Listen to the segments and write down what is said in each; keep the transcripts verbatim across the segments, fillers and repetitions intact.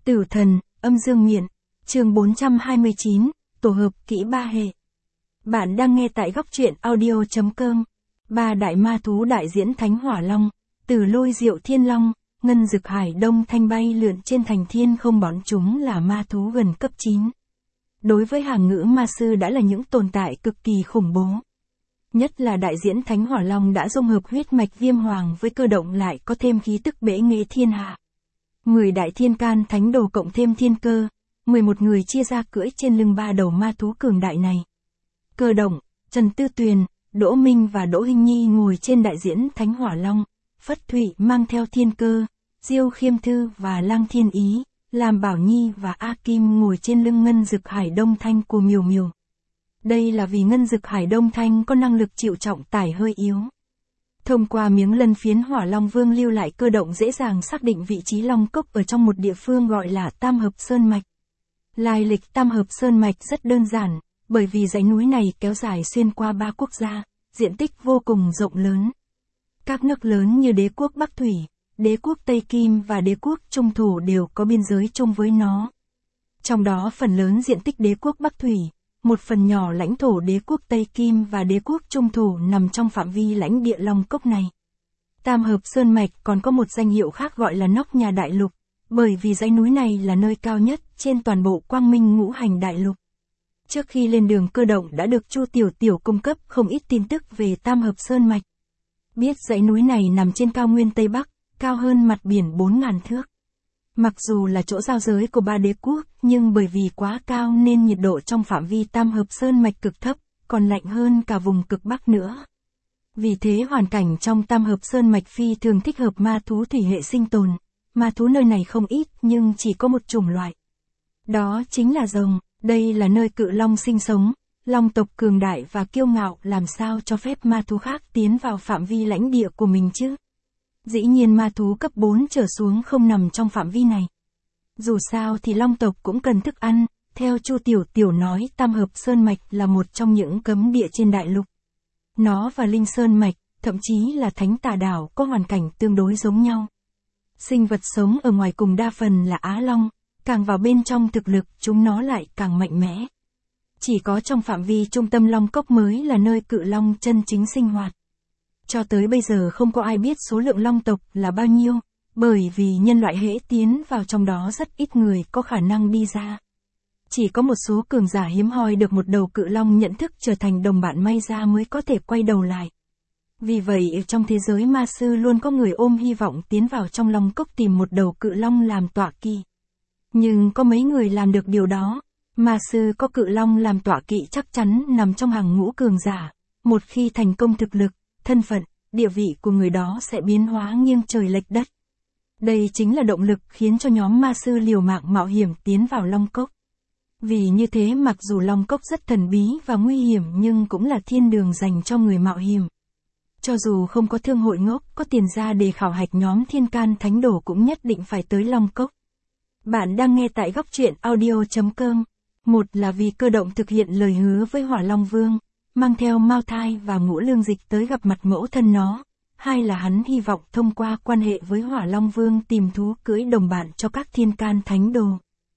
Tử thần, âm dương miện, chương bốn trăm hai mươi chín, tổ hợp kỹ ba hệ. Bạn đang nghe tại góc truyện audio.com. Ba đại ma thú đại diễn Thánh Hỏa Long, Tử Lôi Diệu Thiên Long, Ngân Dực Hải Đông Thanh bay lượn trên thành thiên không, bọn chúng là ma thú gần cấp chín. Đối với hàng ngữ ma sư đã là những tồn tại cực kỳ khủng bố. Nhất là đại diễn Thánh Hỏa Long đã dung hợp huyết mạch Viêm Hoàng với cơ động, lại có thêm khí tức bệ nghệ thiên hạ. mười đại thiên can thánh đồ cộng thêm thiên cơ, mười một người chia ra cưỡi trên lưng ba đầu ma thú cường đại này. Cơ động, Trần Tư Tuyền, Đỗ Minh và Đỗ Hinh Nhi ngồi trên đại diễn Thánh Hỏa Long, Phất Thụy mang theo thiên cơ, Diêu Khiêm Thư và Lăng Thiên Ý, làm Bảo Nhi và A Kim ngồi trên lưng Ngân Dực Hải Đông Thanh của Miều Miều. Đây là vì Ngân Dực Hải Đông Thanh có năng lực chịu trọng tải hơi yếu. Thông qua miếng lân phiến Hỏa Long Vương lưu lại, cơ động dễ dàng xác định vị trí Long Cốc ở trong một địa phương gọi là Tam Hợp Sơn Mạch. Lai lịch Tam Hợp Sơn Mạch rất đơn giản, bởi vì dãy núi này kéo dài xuyên qua ba quốc gia, diện tích vô cùng rộng lớn. Các nước lớn như Đế quốc Bắc Thủy, Đế quốc Tây Kim và Đế quốc Trung Thổ đều có biên giới chung với nó. Trong đó phần lớn diện tích Đế quốc Bắc Thủy, một phần nhỏ lãnh thổ Đế quốc Tây Kim và Đế quốc Trung Thổ nằm trong phạm vi lãnh địa Long Cốc này. Tam Hợp Sơn Mạch còn có một danh hiệu khác gọi là Nóc Nhà Đại Lục, bởi vì dãy núi này là nơi cao nhất trên toàn bộ Quang Minh Ngũ Hành Đại Lục. Trước khi lên đường, cơ động đã được Chu Tiểu Tiểu cung cấp không ít tin tức về Tam Hợp Sơn Mạch. Biết dãy núi này nằm trên cao nguyên Tây Bắc, cao hơn mặt biển bốn nghìn thước. Mặc dù là chỗ giao giới của ba đế quốc, nhưng bởi vì quá cao nên nhiệt độ trong phạm vi Tam Hợp Sơn Mạch cực thấp, còn lạnh hơn cả vùng cực Bắc nữa. Vì thế hoàn cảnh trong Tam Hợp Sơn Mạch phi thường thích hợp ma thú thủy hệ sinh tồn. Ma thú nơi này không ít nhưng chỉ có một chủng loại. Đó chính là rồng. Đây là nơi cự long sinh sống, long tộc cường đại và kiêu ngạo, làm sao cho phép ma thú khác tiến vào phạm vi lãnh địa của mình chứ? Dĩ nhiên ma thú cấp bốn trở xuống không nằm trong phạm vi này. Dù sao thì long tộc cũng cần thức ăn, theo Chu Tiểu Tiểu nói Tam Hợp Sơn Mạch là một trong những cấm địa trên đại lục. Nó và Linh Sơn Mạch, thậm chí là Thánh Tà Đảo có hoàn cảnh tương đối giống nhau. Sinh vật sống ở ngoài cùng đa phần là Á Long, càng vào bên trong thực lực chúng nó lại càng mạnh mẽ. Chỉ có trong phạm vi trung tâm Long Cốc mới là nơi cự long chân chính sinh hoạt. Cho tới bây giờ không có ai biết số lượng long tộc là bao nhiêu, bởi vì nhân loại hễ tiến vào trong đó rất ít người có khả năng đi ra. Chỉ có một số cường giả hiếm hoi được một đầu cự long nhận thức trở thành đồng bạn may ra mới có thể quay đầu lại. Vì vậy trong thế giới ma sư luôn có người ôm hy vọng tiến vào trong Long Cốc tìm một đầu cự long làm tọa kỵ. Nhưng có mấy người làm được điều đó. Ma sư có cự long làm tọa kỵ chắc chắn nằm trong hàng ngũ cường giả. Một khi thành công, thực lực, thân phận, địa vị của người đó sẽ biến hóa nghiêng trời lệch đất. Đây chính là động lực khiến cho nhóm ma sư liều mạng mạo hiểm tiến vào Long Cốc. Vì như thế mặc dù Long Cốc rất thần bí và nguy hiểm nhưng cũng là thiên đường dành cho người mạo hiểm. Cho dù không có thương hội ngốc có tiền ra để khảo hạch, nhóm thiên can thánh đồ cũng nhất định phải tới Long Cốc. Bạn đang nghe tại góc truyện audio.com. Một là vì cơ động thực hiện lời hứa với Hỏa Long Vương, mang theo Mao Thai và Ngũ Lương Dịch tới gặp mặt mẫu thân nó. Hai là hắn hy vọng thông qua quan hệ với Hỏa Long Vương tìm thú cưỡi đồng bạn cho các thiên can thánh đồ.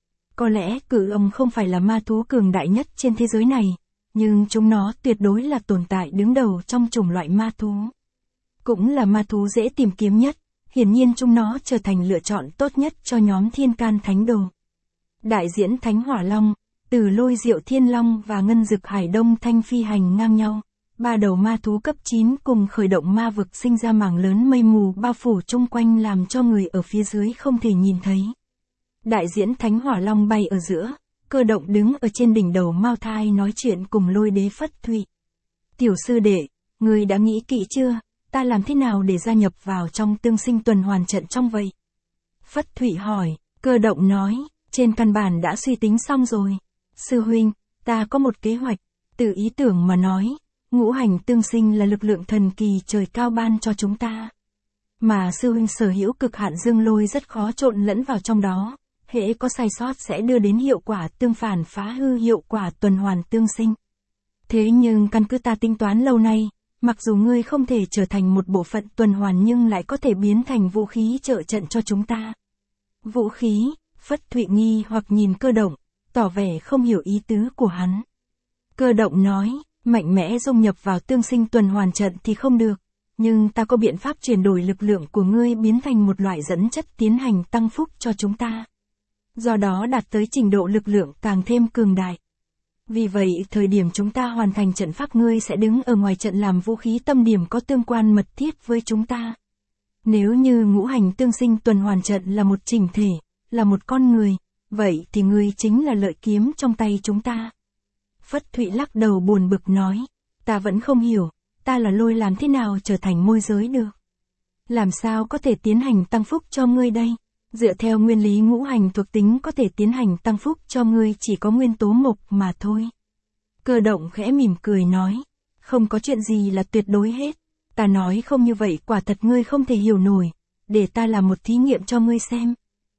Có lẽ cự ông không phải là ma thú cường đại nhất trên thế giới này, nhưng chúng nó tuyệt đối là tồn tại đứng đầu trong chủng loại ma thú. Cũng là ma thú dễ tìm kiếm nhất. Hiển nhiên chúng nó trở thành lựa chọn tốt nhất cho nhóm thiên can thánh đồ. Đại diễn Thánh Hỏa Long, Tử Lôi Diệu Thiên Long và Ngân Dực Hải Đông Thanh phi hành ngang nhau. Ba đầu ma thú cấp chín cùng khởi động ma vực, sinh ra mảng lớn mây mù bao phủ chung quanh làm cho người ở phía dưới không thể nhìn thấy. Đại diễn Thánh Hỏa Long bay ở giữa, cơ động đứng ở trên đỉnh đầu Mao Thai nói chuyện cùng Lôi Đế Phất Thụy. Tiểu sư đệ, ngươi đã nghĩ kỹ chưa? Ta làm thế nào để gia nhập vào trong tương sinh tuần hoàn trận trong vậy? Phất Thụy hỏi. Cơ động nói, trên căn bản đã suy tính xong rồi. Sư huynh, ta có một kế hoạch. Từ ý tưởng mà nói, ngũ hành tương sinh là lực lượng thần kỳ trời cao ban cho chúng ta. Mà sư huynh sở hữu cực hạn dương lôi rất khó trộn lẫn vào trong đó. Hễ có sai sót sẽ đưa đến hiệu quả tương phản, phá hư hiệu quả tuần hoàn tương sinh. Thế nhưng căn cứ ta tính toán lâu nay, mặc dù ngươi không thể trở thành một bộ phận tuần hoàn nhưng lại có thể biến thành vũ khí trợ trận cho chúng ta. Vũ khí, Phất Thụy nghi hoặc nhìn Cơ Động, tỏ vẻ không hiểu ý tứ của hắn. Cơ Động nói, mạnh mẽ dung nhập vào tương sinh tuần hoàn trận thì không được, nhưng ta có biện pháp chuyển đổi lực lượng của ngươi biến thành một loại dẫn chất tiến hành tăng phúc cho chúng ta. Do đó đạt tới trình độ lực lượng càng thêm cường đại. Vì vậy, thời điểm chúng ta hoàn thành trận pháp ngươi sẽ đứng ở ngoài trận làm vũ khí tâm điểm có tương quan mật thiết với chúng ta. Nếu như ngũ hành tương sinh tuần hoàn trận là một chỉnh thể, là một con người, vậy thì ngươi chính là lợi kiếm trong tay chúng ta. Phất Thụy lắc đầu buồn bực nói, ta vẫn không hiểu, ta là Lôi làm thế nào trở thành môi giới được. Làm sao có thể tiến hành tăng phúc cho ngươi đây? Dựa theo nguyên lý ngũ hành thuộc tính có thể tiến hành tăng phúc cho ngươi chỉ có nguyên tố mộc mà thôi. Cơ Động khẽ mỉm cười nói, không có chuyện gì là tuyệt đối hết. Ta nói không như vậy quả thật ngươi không thể hiểu nổi, để ta làm một thí nghiệm cho ngươi xem.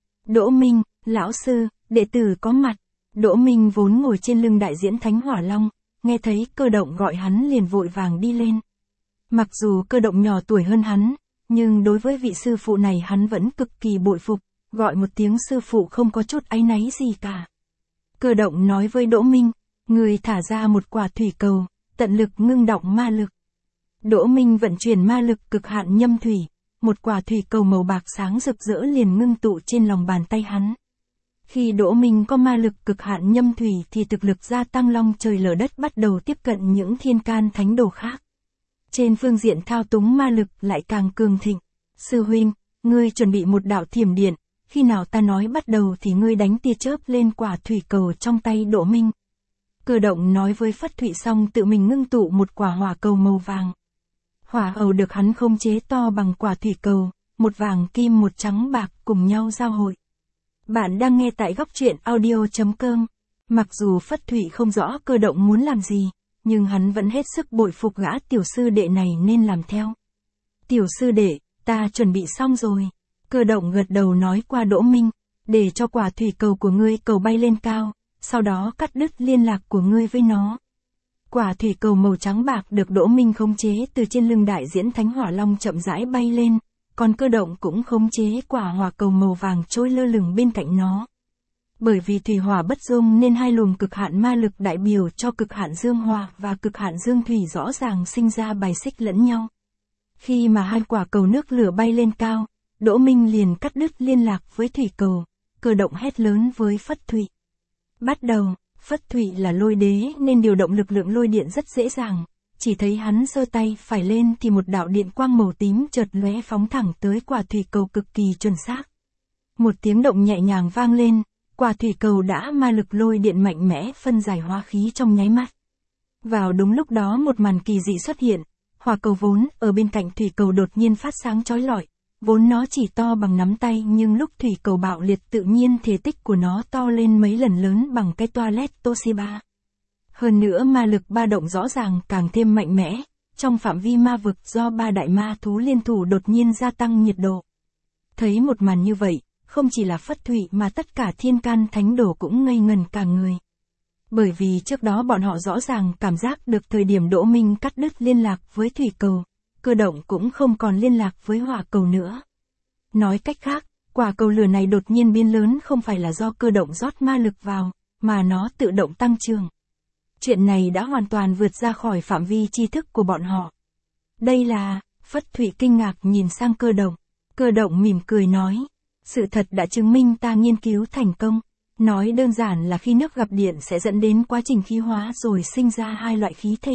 Đỗ Minh, lão sư, đệ tử có mặt. Đỗ Minh vốn ngồi trên lưng đại diễn Thánh Hỏa Long, nghe thấy Cơ Động gọi hắn liền vội vàng đi lên. Mặc dù Cơ Động nhỏ tuổi hơn hắn, nhưng đối với vị sư phụ này hắn vẫn cực kỳ bội phục, gọi một tiếng sư phụ không có chút áy náy gì cả. Cơ Động nói với Đỗ Minh, người thả ra một quả thủy cầu, tận lực ngưng động ma lực. Đỗ Minh vận chuyển ma lực cực hạn nhâm thủy, một quả thủy cầu màu bạc sáng rực rỡ liền ngưng tụ trên lòng bàn tay hắn. Khi Đỗ Minh có ma lực cực hạn nhâm thủy thì thực lực gia tăng long trời lở đất bắt đầu tiếp cận những thiên can thánh đồ khác. Trên phương diện thao túng ma lực lại càng cường thịnh. Sư huynh, ngươi chuẩn bị một đạo thiểm điện, khi nào ta nói bắt đầu thì ngươi đánh tia chớp lên quả thủy cầu trong tay Đỗ Minh. Cơ Động nói với Phất Thụy xong tự mình ngưng tụ một quả hỏa cầu màu vàng. Hỏa cầu được hắn khống chế to bằng quả thủy cầu, một vàng kim một trắng bạc cùng nhau giao hội. Bạn đang nghe tại góc truyện audio chấm com. Mặc dù Phất Thụy không rõ Cơ Động muốn làm gì, nhưng hắn vẫn hết sức bội phục gã tiểu sư đệ này nên làm theo. Tiểu sư đệ, ta chuẩn bị xong rồi. Cơ Động gật đầu nói qua Đỗ Minh, để cho quả thủy cầu của ngươi cầu bay lên cao, sau đó cắt đứt liên lạc của ngươi với nó. Quả thủy cầu màu trắng bạc được Đỗ Minh khống chế từ trên lưng đại diễn Thánh Hỏa Long chậm rãi bay lên, còn Cơ Động cũng khống chế quả hỏa cầu màu vàng trôi lơ lửng bên cạnh nó. Bởi vì thủy hỏa bất dung nên hai luồng cực hạn ma lực đại biểu cho cực hạn dương hỏa và cực hạn dương thủy rõ ràng sinh ra bài xích lẫn nhau. Khi mà hai quả cầu nước lửa bay lên cao, Đỗ Minh liền cắt đứt liên lạc với thủy cầu. Cơ Động hét lớn với Phất Thụy. Bắt đầu, Phất Thụy là lôi đế nên điều động lực lượng lôi điện rất dễ dàng. Chỉ thấy hắn giơ tay phải lên thì một đạo điện quang màu tím chợt lóe phóng thẳng tới quả thủy cầu cực kỳ chuẩn xác. Một tiếng động nhẹ nhàng vang lên, quả thủy cầu đã ma lực lôi điện mạnh mẽ phân giải hóa khí trong nháy mắt. Vào đúng lúc đó một màn kỳ dị xuất hiện, hỏa cầu vốn ở bên cạnh thủy cầu đột nhiên phát sáng chói lọi. Vốn nó chỉ to bằng nắm tay nhưng lúc thủy cầu bạo liệt tự nhiên thể tích của nó to lên mấy lần lớn bằng cái toilet Toshiba. Hơn nữa ma lực ba động rõ ràng càng thêm mạnh mẽ, trong phạm vi ma vực do ba đại ma thú liên thủ đột nhiên gia tăng nhiệt độ. Thấy một màn như vậy, không chỉ là Phất Thụy mà tất cả thiên can thánh đồ cũng ngây ngần cả người. Bởi vì trước đó bọn họ rõ ràng cảm giác được thời điểm Đỗ Minh cắt đứt liên lạc với thủy cầu, Cơ Động cũng không còn liên lạc với hỏa cầu nữa. Nói cách khác, quả cầu lửa này đột nhiên biến lớn không phải là do Cơ Động rót ma lực vào, mà nó tự động tăng trưởng. Chuyện này đã hoàn toàn vượt ra khỏi phạm vi tri thức của bọn họ. Đây là, Phất Thụy kinh ngạc nhìn sang Cơ Động. Cơ Động mỉm cười nói, sự thật đã chứng minh ta nghiên cứu thành công. Nói đơn giản là khi nước gặp điện sẽ dẫn đến quá trình khí hóa rồi sinh ra hai loại khí thể.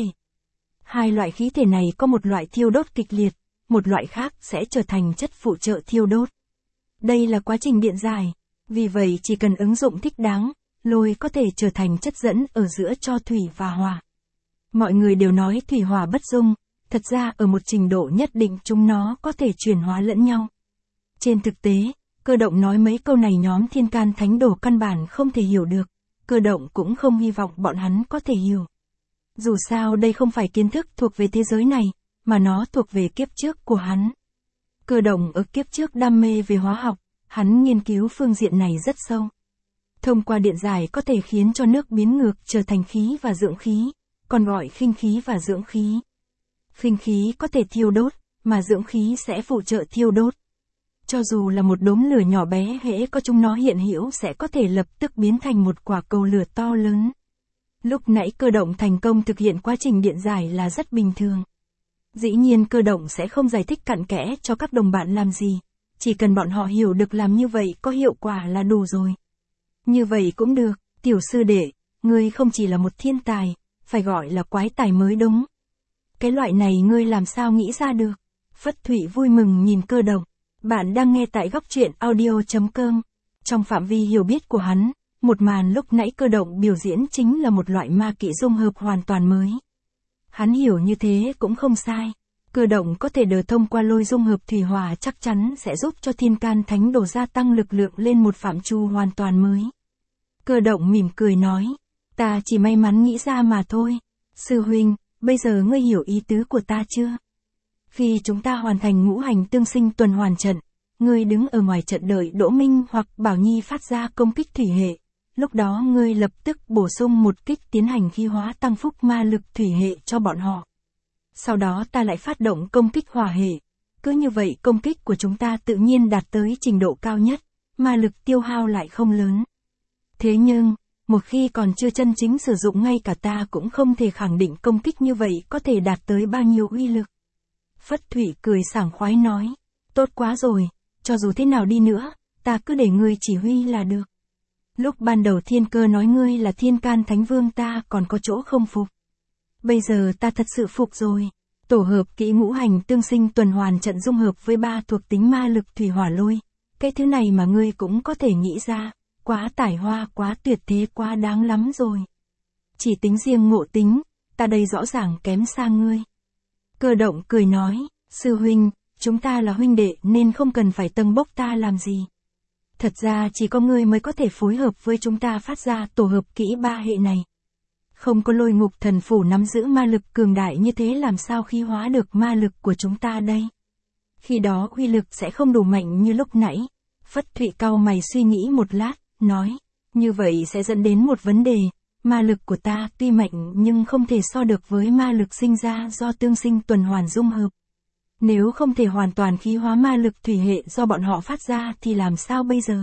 Hai loại khí thể này có một loại thiêu đốt kịch liệt, một loại khác sẽ trở thành chất phụ trợ thiêu đốt. Đây là quá trình điện giải, vì vậy chỉ cần ứng dụng thích đáng, lôi có thể trở thành chất dẫn ở giữa cho thủy và hỏa. Mọi người đều nói thủy hỏa bất dung, thật ra ở một trình độ nhất định chúng nó có thể chuyển hóa lẫn nhau. Trên thực tế, Cơ Động nói mấy câu này nhóm thiên can thánh đồ căn bản không thể hiểu được, Cơ Động cũng không hy vọng bọn hắn có thể hiểu. Dù sao đây không phải kiến thức thuộc về thế giới này, mà nó thuộc về kiếp trước của hắn. Cơ Động ở kiếp trước đam mê về hóa học, hắn nghiên cứu phương diện này rất sâu. Thông qua điện giải có thể khiến cho nước biến ngược trở thành khí và dưỡng khí, còn gọi khinh khí và dưỡng khí. Khinh khí có thể thiêu đốt, mà dưỡng khí sẽ phụ trợ thiêu đốt. Cho dù là một đốm lửa nhỏ bé, hễ có chúng nó hiện hữu sẽ có thể lập tức biến thành một quả cầu lửa to lớn. Lúc nãy Cơ Động thành công thực hiện quá trình điện giải là rất bình thường. Dĩ nhiên Cơ Động sẽ không giải thích cặn kẽ cho các đồng bạn làm gì, chỉ cần bọn họ hiểu được làm như vậy có hiệu quả là đủ rồi. Như vậy cũng được, tiểu sư đệ, ngươi không chỉ là một thiên tài, phải gọi là quái tài mới đúng. Cái loại này ngươi làm sao nghĩ ra được? Phất Thụy vui mừng nhìn Cơ Động. Bạn đang nghe tại góc truyện audio.com. Trong phạm vi hiểu biết của hắn, một màn lúc nãy Cơ Động biểu diễn chính là một loại ma kỹ dung hợp hoàn toàn mới. Hắn hiểu như thế cũng không sai. Cơ Động có thể đờ thông qua lôi dung hợp thủy hỏa chắc chắn sẽ giúp cho thiên can thánh đồ gia tăng lực lượng lên một phạm trù hoàn toàn mới. Cơ Động mỉm cười nói, ta chỉ may mắn nghĩ ra mà thôi. Sư huynh, bây giờ ngươi hiểu ý tứ của ta chưa? Khi chúng ta hoàn thành ngũ hành tương sinh tuần hoàn trận, ngươi đứng ở ngoài trận đợi Đỗ Minh hoặc Bảo Nhi phát ra công kích thủy hệ. Lúc đó ngươi lập tức bổ sung một kích tiến hành khí hóa tăng phúc ma lực thủy hệ cho bọn họ. Sau đó ta lại phát động công kích hỏa hệ. Cứ như vậy công kích của chúng ta tự nhiên đạt tới trình độ cao nhất, ma lực tiêu hao lại không lớn. Thế nhưng, một khi còn chưa chân chính sử dụng ngay cả ta cũng không thể khẳng định công kích như vậy có thể đạt tới bao nhiêu uy lực. Phất Thụy cười sảng khoái nói, tốt quá rồi, cho dù thế nào đi nữa, ta cứ để ngươi chỉ huy là được. Lúc ban đầu Thiên Cơ nói ngươi là thiên can thánh vương ta còn có chỗ không phục. Bây giờ ta thật sự phục rồi. Tổ hợp kỹ ngũ hành tương sinh tuần hoàn trận dung hợp với ba thuộc tính ma lực thủy hỏa lôi. Cái thứ này mà ngươi cũng có thể nghĩ ra, quá tài hoa, quá tuyệt thế, quá đáng lắm rồi. Chỉ tính riêng ngộ tính, ta đây rõ ràng kém xa ngươi. Cơ Động cười nói, sư huynh, chúng ta là huynh đệ nên không cần phải tâng bốc ta làm gì. Thật ra chỉ có ngươi mới có thể phối hợp với chúng ta phát ra tổ hợp kỹ ba hệ này. Không có Lôi Ngục Thần Phủ nắm giữ ma lực cường đại như thế làm sao khí hóa được ma lực của chúng ta đây? Khi đó uy lực sẽ không đủ mạnh như lúc nãy. Phất Thụy cau mày suy nghĩ một lát, nói, như vậy sẽ dẫn đến một vấn đề, ma lực của ta tuy mạnh nhưng không thể so được với ma lực sinh ra do tương sinh tuần hoàn dung hợp. Nếu không thể hoàn toàn khí hóa ma lực thủy hệ do bọn họ phát ra thì làm sao bây giờ?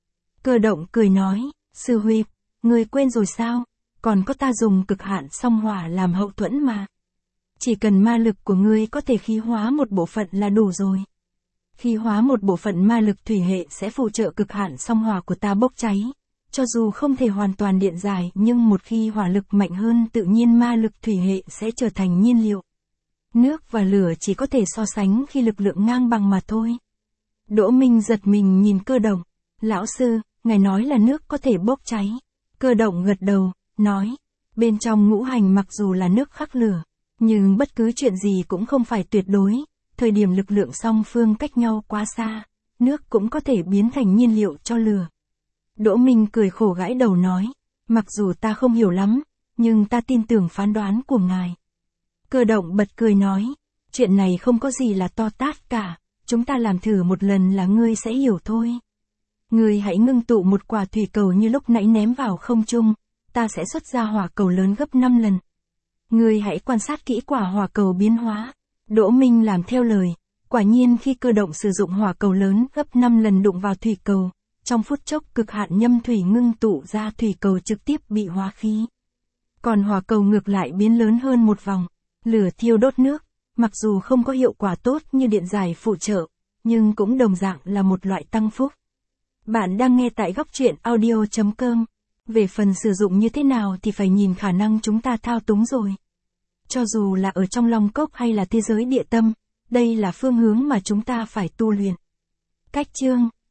Cơ Động cười nói, sư huynh, ngươi quên rồi sao? Còn có ta dùng cực hạn song hỏa làm hậu thuẫn mà. Chỉ cần ma lực của ngươi có thể khí hóa một bộ phận là đủ rồi. Khí hóa một bộ phận ma lực thủy hệ sẽ phụ trợ cực hạn song hỏa của ta bốc cháy. Cho dù không thể hoàn toàn điện giải nhưng một khi hỏa lực mạnh hơn tự nhiên ma lực thủy hệ sẽ trở thành nhiên liệu. Nước và lửa chỉ có thể so sánh khi lực lượng ngang bằng mà thôi. Đỗ Minh giật mình nhìn Cơ Động. Lão sư, ngài nói là nước có thể bốc cháy. Cơ Động gật đầu, nói, bên trong ngũ hành mặc dù là nước khắc lửa, nhưng bất cứ chuyện gì cũng không phải tuyệt đối. Thời điểm lực lượng song phương cách nhau quá xa, nước cũng có thể biến thành nhiên liệu cho lửa. Đỗ Minh cười khổ gãi đầu nói, mặc dù ta không hiểu lắm, nhưng ta tin tưởng phán đoán của ngài. Cơ Động bật cười nói, chuyện này không có gì là to tát cả, chúng ta làm thử một lần là ngươi sẽ hiểu thôi. Ngươi hãy ngưng tụ một quả thủy cầu như lúc nãy ném vào không trung, ta sẽ xuất ra hỏa cầu lớn gấp năm lần. Ngươi hãy quan sát kỹ quả hỏa cầu biến hóa. Đỗ Minh làm theo lời, quả nhiên khi Cơ Động sử dụng hỏa cầu lớn gấp năm lần đụng vào thủy cầu, trong phút chốc cực hạn nhâm thủy ngưng tụ ra thủy cầu trực tiếp bị hóa khí. Còn hỏa cầu ngược lại biến lớn hơn một vòng, lửa thiêu đốt nước, mặc dù không có hiệu quả tốt như điện giải phụ trợ, nhưng cũng đồng dạng là một loại tăng phúc. Bạn đang nghe tại góc truyện audio.com. Về phần sử dụng như thế nào thì phải nhìn khả năng chúng ta thao túng rồi. Cho dù là ở trong Long Cốc hay là thế giới địa tâm, đây là phương hướng mà chúng ta phải tu luyện. Cách chương